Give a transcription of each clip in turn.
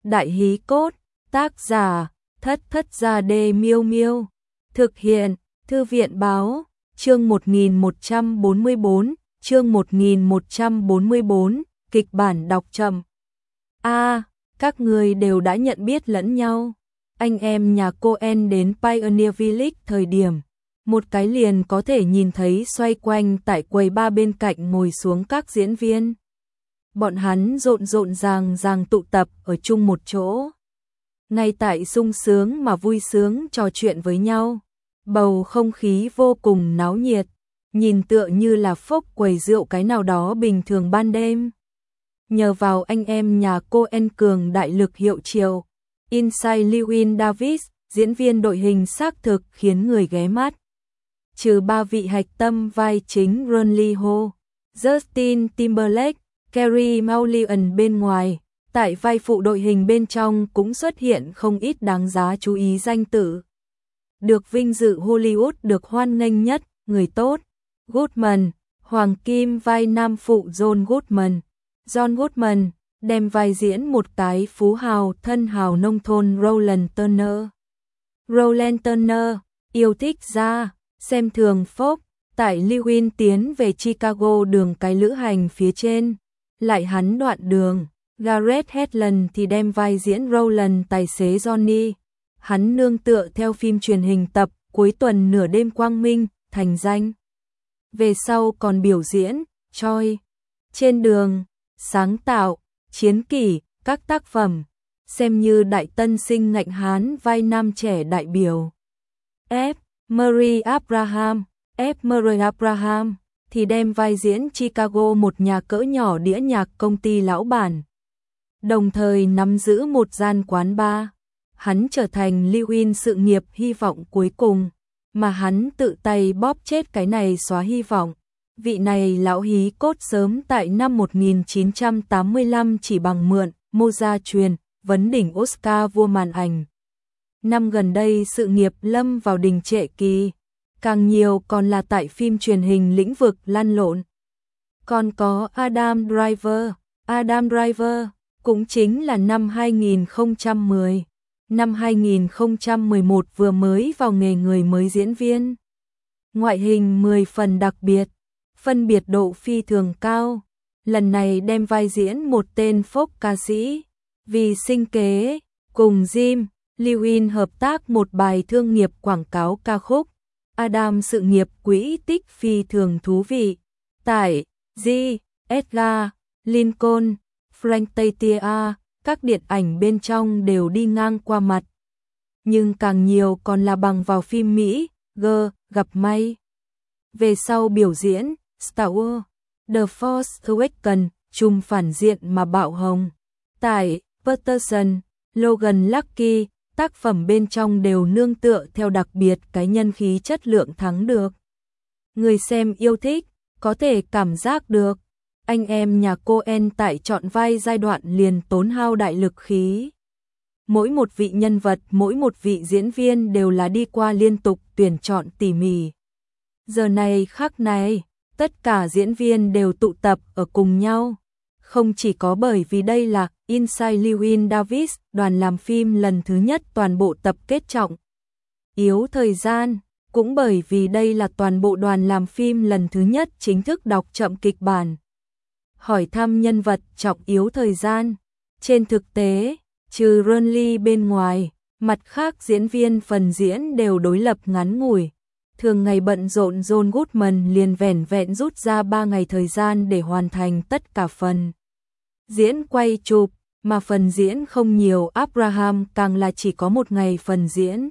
Đại hí cốt, tác giả, Thất Thất Gia Đê Miêu Miêu. Thực hiện, Thư viện báo, chương 1144, chương 1144, kịch bản đọc chậm. Các người đều đã nhận biết lẫn nhau. Anh em nhà Coen đến Pioneer Village thời điểm, một cái liền có thể nhìn thấy xoay quanh tại quầy bar bên cạnh ngồi xuống các diễn viên. Bọn hắn rộn ràng tụ tập ở chung một chỗ. Ngay tại sung sướng mà vui sướng trò chuyện với nhau. Bầu không khí vô cùng náo nhiệt, nhìn tựa như là phốc quầy rượu cái nào đó bình thường ban đêm. Nhờ vào anh em nhà Coen cường đại lực hiệu triệu, Inside Llewyn Davis, diễn viên đội hình xác thực khiến người ghé mắt. Trừ ba vị hạch tâm vai chính Ron Lee Ho, Justin Timberlake, Carey Mulligan bên ngoài, tại vai phụ đội hình bên trong cũng xuất hiện không ít đáng giá chú ý danh tự. Được vinh dự Hollywood được hoan nghênh nhất, người tốt, Goodman, Hoàng Kim vai nam phụ John Goodman. John Goodman đem vai diễn một cái phú hào thân hào nông thôn Roland Turner. Roland Turner yêu thích ra, xem thường phốc, tại Llewyn tiến về Chicago đường cái lữ hành phía trên. Lại hắn đoạn đường, Gareth Hedlund thì đem vai diễn Roland tài xế Johnny. Hắn nương tựa theo phim truyền hình tập Cuối tuần nửa đêm quang minh, thành danh. Về sau còn biểu diễn, Troy, Trên đường, sáng tạo, chiến kỷ, các tác phẩm, xem như đại tân sinh ngạnh hán vai nam trẻ đại biểu. Murray Abraham thì đem vai diễn Chicago một nhà cỡ nhỏ đĩa nhạc công ty lão bản. Đồng thời nắm giữ một gian quán bar. Hắn trở thành Llewyn sự nghiệp hy vọng cuối cùng, mà hắn tự tay bóp chết cái này xóa hy vọng. Vị này lão hí cốt sớm tại năm 1985 chỉ bằng mượn, mô gia truyền, vấn đỉnh Oscar vua màn ảnh. Năm gần đây sự nghiệp lâm vào đình trệ kỳ, càng nhiều còn là tại phim truyền hình lĩnh vực lăn lộn. Còn có Adam Driver, cũng chính là năm 2010. Năm 2011 vừa mới vào nghề người mới diễn viên. Ngoại hình 10 phần đặc biệt, phân biệt độ phi thường cao. Lần này đem vai diễn một tên folk ca sĩ. Vì sinh kế, cùng Jim, Llewyn hợp tác một bài thương nghiệp quảng cáo ca khúc. Adam sự nghiệp quỹ tích phi thường thú vị. Tại G. Edgar, Lincoln, Frank Tatia, các điện ảnh bên trong đều đi ngang qua mặt. Nhưng càng nhiều còn là bằng vào phim Mỹ, gặp may. Về sau biểu diễn, Star Wars, The Force Awakens, trùm phản diện mà bạo hồng. Tại Patterson, Logan Lucky, tác phẩm bên trong đều nương tựa theo đặc biệt cái nhân khí chất lượng thắng được. Người xem yêu thích, có thể cảm giác được. Anh em nhà Coen tại chọn vai giai đoạn liền tốn hao đại lực khí. Mỗi một vị nhân vật, mỗi một vị diễn viên đều là đi qua liên tục tuyển chọn tỉ mỉ. Giờ này khắc này, tất cả diễn viên đều tụ tập ở cùng nhau. Không chỉ có bởi vì đây là Inside Llewyn Davis, đoàn làm phim lần thứ nhất toàn bộ tập kết trọng yếu thời gian, cũng bởi vì đây là toàn bộ đoàn làm phim lần thứ nhất chính thức đọc chậm kịch bản. Hỏi thăm nhân vật trọng yếu thời gian. Trên thực tế, trừ Ron Lee bên ngoài, mặt khác diễn viên phần diễn đều đối lập ngắn ngủi. Thường ngày bận rộn John Goodman liền vẻn vẹn rút ra 3 ngày thời gian để hoàn thành tất cả phần diễn quay chụp, mà phần diễn không nhiều. Abraham càng là chỉ có 1 ngày phần diễn.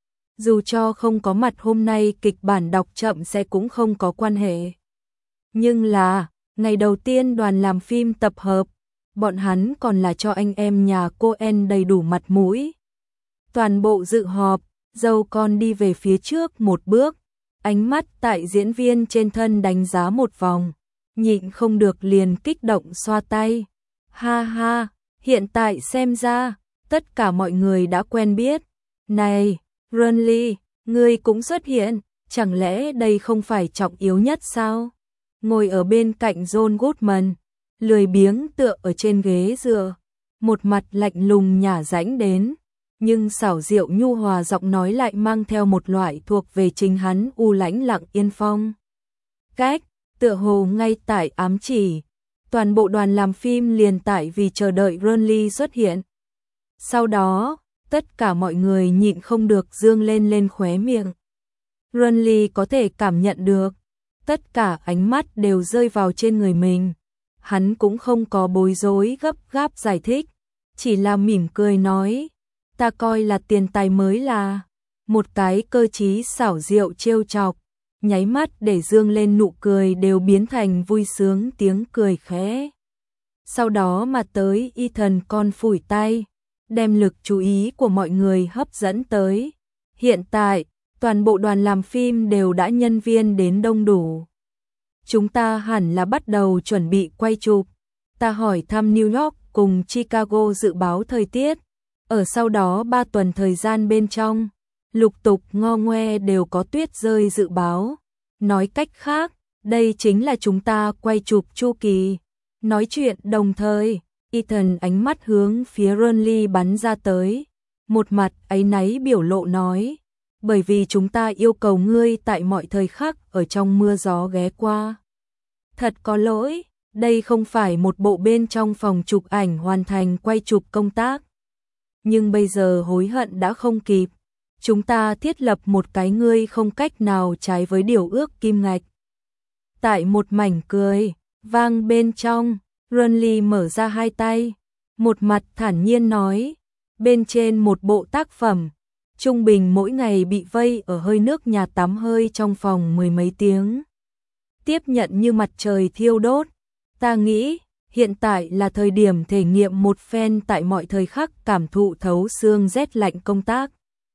Dù cho không có mặt hôm nay kịch bản đọc chậm sẽ cũng không có quan hệ. Nhưng là ngày đầu tiên đoàn làm phim tập hợp, bọn hắn còn là cho anh em nhà Coen đầy đủ mặt mũi. Toàn bộ dự họp, dâu con đi về phía trước một bước, ánh mắt tại diễn viên trên thân đánh giá một vòng, nhịn không được liền kích động xoa tay. Ha ha, hiện tại xem ra, tất cả mọi người đã quen biết. Này, Ron Lee, ngươi cũng xuất hiện, chẳng lẽ đây không phải trọng yếu nhất sao? Ngồi ở bên cạnh John Goodman, lười biếng tựa ở trên ghế dựa, một mặt lạnh lùng nhả rãnh đến, nhưng xảo diệu nhu hòa giọng nói lại mang theo một loại thuộc về chính hắn u lãnh lặng yên phong. Cách, tựa hồ ngay tại ám chỉ, toàn bộ đoàn làm phim liền tại vì chờ đợi Renly xuất hiện. Sau đó, tất cả mọi người nhịn không được dương lên khóe miệng. Renly có thể cảm nhận được, tất cả ánh mắt đều rơi vào trên người mình. Hắn cũng không có bối rối gấp gáp giải thích, chỉ là mỉm cười nói, ta coi là tiền tài mới là, một cái cơ trí xảo diệu trêu chọc, nháy mắt để dương lên nụ cười đều biến thành vui sướng tiếng cười khẽ. Sau đó mà tới Ethan con phủi tay, đem lực chú ý của mọi người hấp dẫn tới. Hiện tại, toàn bộ đoàn làm phim đều đã nhân viên đến đông đủ. Chúng ta hẳn là bắt đầu chuẩn bị quay chụp. Ta hỏi thăm New York cùng Chicago dự báo thời tiết. Ở sau đó 3 tuần thời gian bên trong, lục tục ngo ngoe đều có tuyết rơi dự báo. Nói cách khác, đây chính là chúng ta quay chụp chu kỳ. Nói chuyện đồng thời, Ethan ánh mắt hướng phía Renly bắn ra tới. Một mặt áy náy biểu lộ nói, bởi vì chúng ta yêu cầu ngươi tại mọi thời khắc ở trong mưa gió ghé qua. Thật có lỗi, đây không phải một bộ bên trong phòng chụp ảnh hoàn thành quay chụp công tác. Nhưng bây giờ hối hận đã không kịp. Chúng ta thiết lập một cái ngươi không cách nào trái với điều ước kim ngạch. Tại một mảnh cười vang bên trong, Renly mở ra hai tay, một mặt thản nhiên nói, bên trên một bộ tác phẩm, trung bình mỗi ngày bị vây ở hơi nước nhà tắm hơi trong phòng 10 mấy tiếng. Tiếp nhận như mặt trời thiêu đốt, ta nghĩ hiện tại là thời điểm thể nghiệm một phen tại mọi thời khắc cảm thụ thấu xương rét lạnh công tác.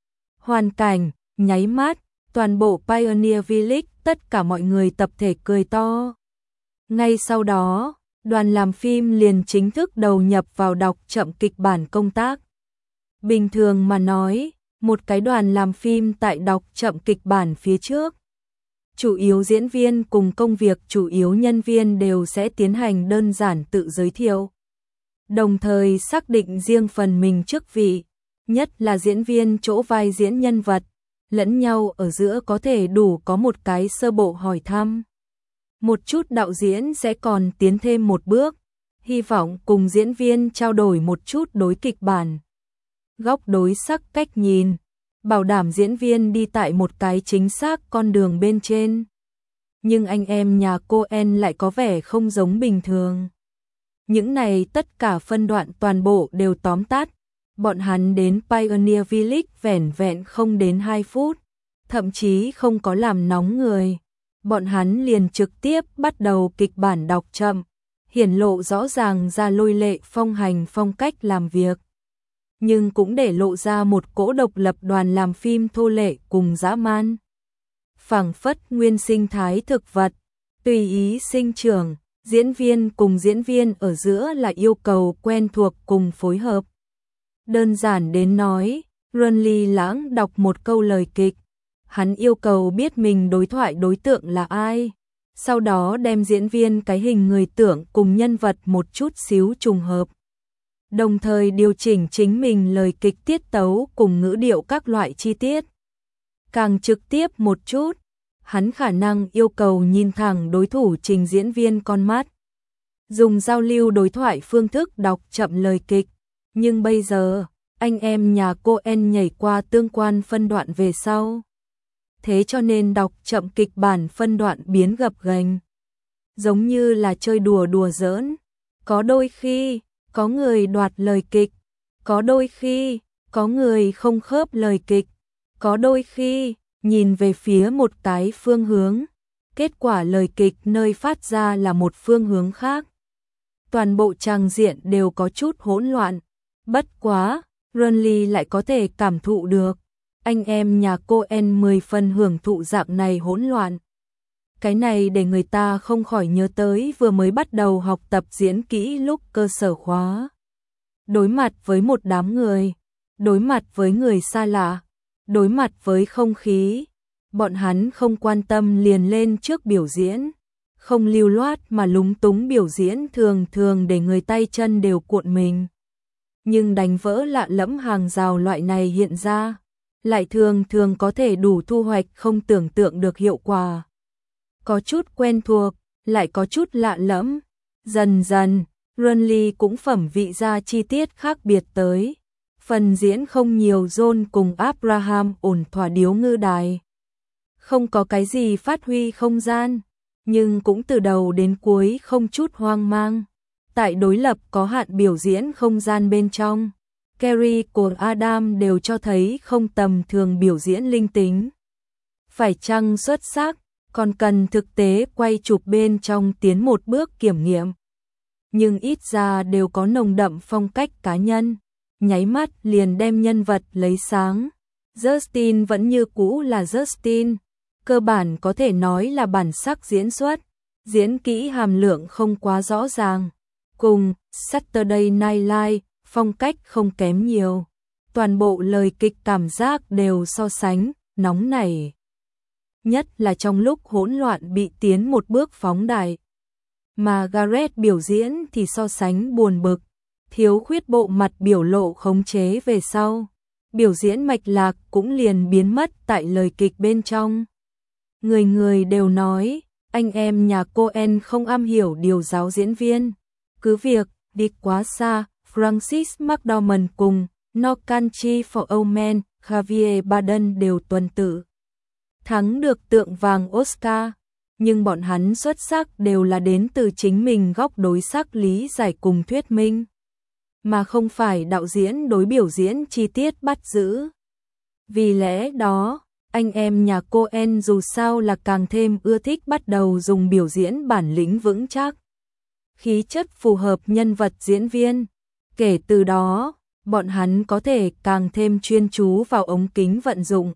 Hoàn cảnh, nháy mắt, toàn bộ Pioneer Village, tất cả mọi người tập thể cười to. Ngay sau đó, đoàn làm phim liền chính thức đầu nhập vào đọc chậm kịch bản công tác. Bình thường mà nói, một cái đoàn làm phim tại đọc chậm kịch bản phía trước, chủ yếu diễn viên cùng công việc chủ yếu nhân viên đều sẽ tiến hành đơn giản tự giới thiệu. Đồng thời xác định riêng phần mình chức vị, nhất là diễn viên chỗ vai diễn nhân vật, lẫn nhau ở giữa có thể đủ có một cái sơ bộ hỏi thăm. Một chút đạo diễn sẽ còn tiến thêm một bước, hy vọng cùng diễn viên trao đổi một chút đối kịch bản, góc đối sắc cách nhìn, bảo đảm diễn viên đi tại một cái chính xác con đường bên trên. Nhưng anh em nhà Coen lại có vẻ không giống bình thường. Những này tất cả phân đoạn toàn bộ đều tóm tắt. Bọn hắn đến Pioneer Village vẻn vẹn không đến 2 phút, thậm chí không có làm nóng người. Bọn hắn liền trực tiếp bắt đầu kịch bản đọc chậm, hiển lộ rõ ràng ra lôi lệ phong hành phong cách làm việc. Nhưng cũng để lộ ra một cỗ độc lập đoàn làm phim thô lệ cùng dã man. Phảng phất nguyên sinh thái thực vật, tùy ý sinh trưởng, diễn viên cùng diễn viên ở giữa là yêu cầu quen thuộc cùng phối hợp. Đơn giản đến nói, Renly lãng đọc một câu lời kịch, hắn yêu cầu biết mình đối thoại đối tượng là ai, sau đó đem diễn viên cái hình người tưởng cùng nhân vật một chút xíu trùng hợp. Đồng thời điều chỉnh chính mình lời kịch tiết tấu cùng ngữ điệu các loại chi tiết. Càng trực tiếp một chút, hắn khả năng yêu cầu nhìn thẳng đối thủ trình diễn viên con mắt. Dùng giao lưu đối thoại phương thức đọc chậm lời kịch. Nhưng bây giờ, anh em nhà Coen nhảy qua tương quan phân đoạn về sau. Thế cho nên đọc chậm kịch bản phân đoạn biến gập ghềnh. Giống như là chơi đùa đùa giỡn. Có đôi khi, có người đoạt lời kịch. Có đôi khi, có người không khớp lời kịch. Có đôi khi, nhìn về phía một cái phương hướng. Kết quả lời kịch nơi phát ra là một phương hướng khác. Toàn bộ trang diện đều có chút hỗn loạn. Bất quá, Renly lại có thể cảm thụ được. Anh em nhà Coen 10 phần hưởng thụ dạng này hỗn loạn. Cái này để người ta không khỏi nhớ tới vừa mới bắt đầu học tập diễn kỹ lúc cơ sở khóa. Đối mặt với một đám người, đối mặt với người xa lạ, đối mặt với không khí, bọn hắn không quan tâm liền lên trước biểu diễn, không lưu loát mà lúng túng biểu diễn thường thường để người tay chân đều cuộn mình. nhưng đánh vỡ lạ lẫm hàng rào loại này hiện ra, lại thường thường có thể đủ thu hoạch không tưởng tượng được hiệu quả. Có chút quen thuộc, lại có chút lạ lẫm. Dần dần, Renly cũng phẩm vị ra chi tiết khác biệt tới. Phần diễn không nhiều, John cùng Abraham ổn thỏa điếu ngư đài. Không có cái gì phát huy không gian, nhưng cũng từ đầu đến cuối không chút hoang mang. Tại đối lập có hạn biểu diễn không gian bên trong, Carrie cùng Adam đều cho thấy không tầm thường biểu diễn linh tính. Phải chăng xuất sắc, còn cần thực tế quay chụp bên trong tiến một bước kiểm nghiệm. Nhưng ít ra đều có nồng đậm phong cách cá nhân, nháy mắt liền đem nhân vật lấy sáng. Justin vẫn như cũ là Justin, cơ bản có thể nói là bản sắc diễn xuất, diễn kỹ hàm lượng không quá rõ ràng. Cùng Saturday Night Live, phong cách không kém nhiều. Toàn bộ lời kịch cảm giác đều so sánh, nóng nảy. Nhất là trong lúc hỗn loạn bị tiến một bước phóng đại. Mà Gareth biểu diễn thì so sánh buồn bực, thiếu khuyết bộ mặt biểu lộ khống chế về sau. Biểu diễn mạch lạc cũng liền biến mất tại lời kịch bên trong. Người người đều nói, anh em nhà Coen không am hiểu điều giáo diễn viên. Cứ việc, đi quá xa, Francis McDormand cùng No Country for Old Men, Javier Bardem đều tuần tự thắng được tượng vàng Oscar, nhưng bọn hắn xuất sắc đều là đến từ chính mình góc đối sắc lý giải cùng thuyết minh, mà không phải đạo diễn đối biểu diễn chi tiết bắt giữ. Vì lẽ đó, anh em nhà Coen dù sao là càng thêm ưa thích bắt đầu dùng biểu diễn bản lĩnh vững chắc, khí chất phù hợp nhân vật diễn viên. Kể từ đó, bọn hắn có thể càng thêm chuyên chú vào ống kính vận dụng,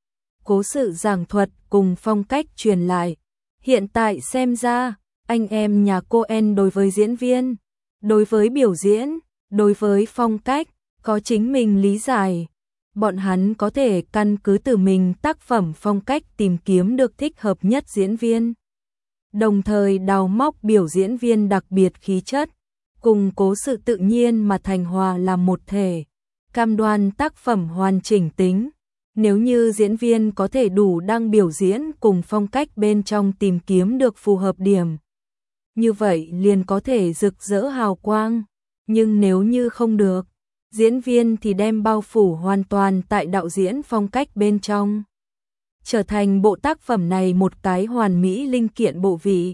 cố sự giảng thuật cùng phong cách truyền lại. Hiện tại xem ra, anh em nhà Coen đối với diễn viên, đối với biểu diễn, đối với phong cách, có chính mình lý giải. Bọn hắn có thể căn cứ từ mình tác phẩm phong cách tìm kiếm được thích hợp nhất diễn viên, đồng thời đào móc biểu diễn viên đặc biệt khí chất, cùng cố sự tự nhiên mà thành hòa làm một thể, cam đoan tác phẩm hoàn chỉnh tính. Nếu như diễn viên có thể đủ đang biểu diễn cùng phong cách bên trong tìm kiếm được phù hợp điểm, như vậy liền có thể rực rỡ hào quang. Nhưng nếu như không được, diễn viên thì đem bao phủ hoàn toàn tại đạo diễn phong cách bên trong, trở thành bộ tác phẩm này một cái hoàn mỹ linh kiện bộ vị.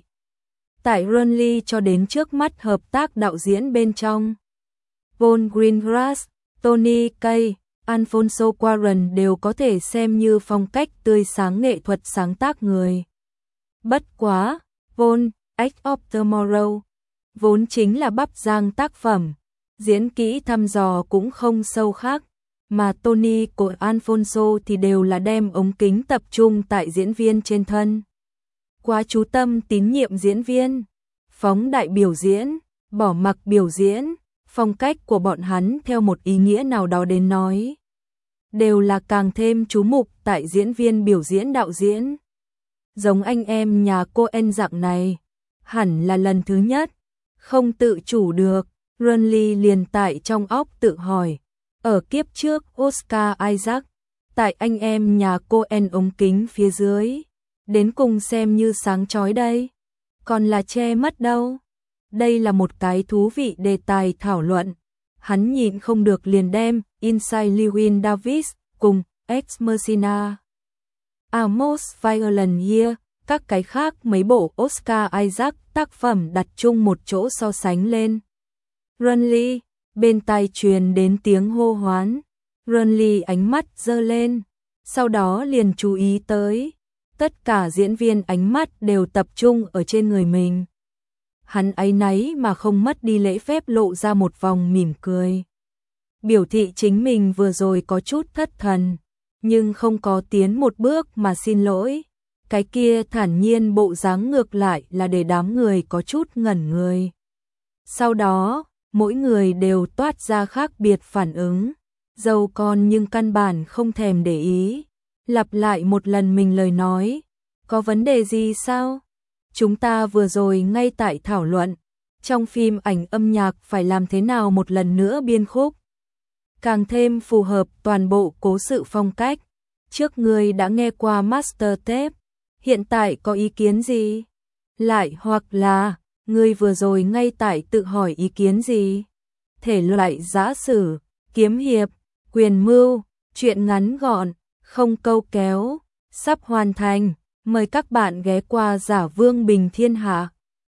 Tại Renly cho đến trước mắt hợp tác đạo diễn bên trong, Paul Greengrass, Tony Kaye, Alfonso Cuarón đều có thể xem như phong cách tươi sáng nghệ thuật sáng tác người. Bất quá, Paul, Edge of Tomorrow, vốn chính là bắp rang tác phẩm, diễn kỹ thăm dò cũng không sâu khác, mà Tony của Alfonso thì đều là đem ống kính tập trung tại diễn viên trên thân. Quá chú tâm tín nhiệm diễn viên, phóng đại biểu diễn, bỏ mặc biểu diễn, phong cách của bọn hắn theo một ý nghĩa nào đó đến nói, đều là càng thêm chú mục tại diễn viên biểu diễn đạo diễn. Giống anh em nhà Coen dạng này, hẳn là lần thứ nhất, không tự chủ được, Renly liền tại trong óc tự hỏi, ở kiếp trước Oscar Isaac, tại anh em nhà Coen ống kính phía dưới, đến cùng xem như sáng chói đây, còn là che mất đâu. Đây là một cái thú vị đề tài thảo luận. Hắn nhịn không được liền đem Inside Llewyn Davis cùng Ex Machina, Almost Violent Year, các cái khác mấy bộ Oscar Isaac tác phẩm đặt chung một chỗ so sánh lên. Renly, bên tai truyền đến tiếng hô hoán. Renly ánh mắt giơ lên, sau đó liền chú ý tới, tất cả diễn viên ánh mắt đều tập trung ở trên người mình. Hắn áy náy mà không mất đi lễ phép lộ ra một vòng mỉm cười, biểu thị chính mình vừa rồi có chút thất thần, nhưng không có tiến một bước mà xin lỗi. Cái kia thản nhiên bộ dáng ngược lại là để đám người có chút ngẩn người. Sau đó, mỗi người đều toát ra khác biệt phản ứng, dâu con nhưng căn bản không thèm để ý, lặp lại một lần mình lời nói, có vấn đề gì sao? Chúng ta vừa rồi ngay tại thảo luận, trong phim ảnh âm nhạc phải làm thế nào một lần nữa biên khúc, càng thêm phù hợp toàn bộ cố sự phong cách. Trước ngươi đã nghe qua Master Tape, hiện tại có ý kiến gì? Lại hoặc là, ngươi vừa rồi ngay tại tự hỏi ý kiến gì? Thể loại giã sử, kiếm hiệp, quyền mưu, truyện ngắn gọn, không câu kéo, sắp hoàn thành. Mời các bạn ghé qua Giả Vương Bình Thiên Hạ.